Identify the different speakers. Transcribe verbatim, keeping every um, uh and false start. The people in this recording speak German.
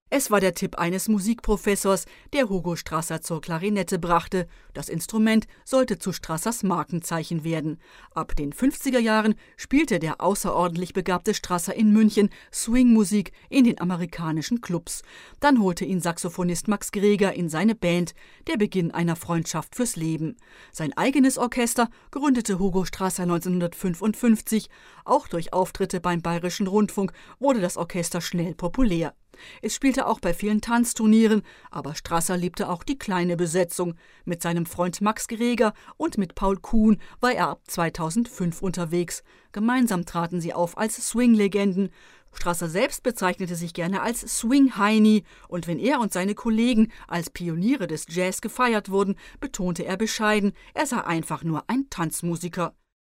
Speaker 1: Es war der Tipp eines Musikprofessors, der Hugo Strasser zur Klarinette brachte. Das Instrument sollte zu Strassers Markenzeichen werden. Ab den fünfziger Jahren spielte der außerordentlich begabte Strasser in München Swingmusik in den amerikanischen Clubs. Dann holte ihn Saxophonist Max Greger in seine Band, der Beginn einer Freundschaft fürs Leben. Sein eigenes Orchester gründete Hugo Strasser neunzehnhundertfünfundfünfzig. Auch durch Auftritte beim Bayerischen Rundfunk wurde das Orchester schnell populär. Es spielte auch bei vielen Tanzturnieren, aber Strasser liebte auch die kleine Besetzung. Mit seinem Freund Max Greger und mit Paul Kuhn war er ab zweitausendfünf unterwegs. Gemeinsam traten sie auf als Swing-Legenden. Strasser selbst bezeichnete sich gerne als Swing-Heini, und wenn er und seine Kollegen als Pioniere des Jazz gefeiert wurden, betonte er bescheiden, er sei einfach nur ein Tanzmusiker.